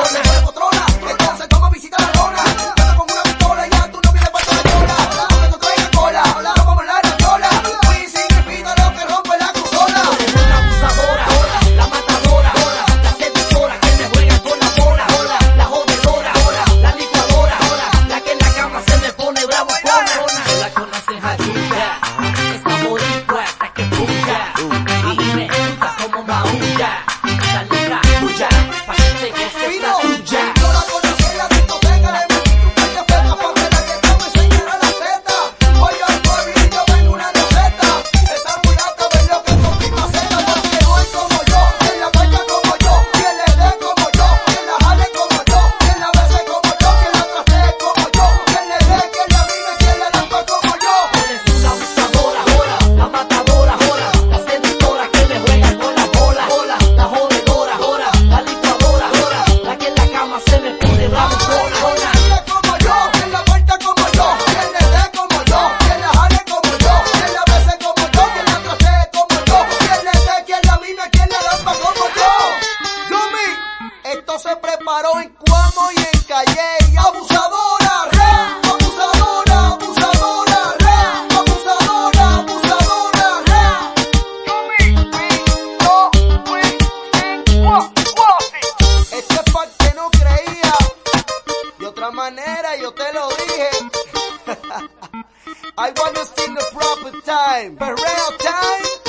Entonces toma visita a la lona. Ando con una pistola y ya tú no vienes para la cola. Que tú traigas cola, no vamos la rayola. Fui significa lo que rompe la consola. La abusadora, la matadora, la seductora que me juega con la bola, la jodedora, la licuadora, la que en la cama se me pone bravo con la conoces Jayuya, esa boricua hasta que puya, y me gusta como maulla, la letra tuya, pa' que se goce la tuya. Yo la conocí en la discoteca, le metí un par de fecas pa' que la que me enseñara la teta. Oye, al pueblillo ven una receta, esa mulata ven lo que con mi maceta, porque no hay como yo, quien la baila como yo, quien le dé como yo, quien la jale como yo, quien la bese como yo, quien la trastee como yo, quien le dé, quien la vive, quien la lampa como yo. Eres una abusadora, la matadora, la seductora que me juega con la bola, la jodedora, la licuadora, la que en la cama se me pone bravo con Quien como yo, quien la baila como yo, quien le dé como yo, quien la jale como yo, quien la bese como yo, quien la trastee como yo, quien le dé, quien la vive, quien la lampa como yo. Yumi, esto se preparó en Cuamo y en Calle. Abusadora, abusadora, abusadora, abusadora, abusadora, Esto es para el que no creía. De otra manera yo te lo dije. I wanna sing the proper time. Perreo time.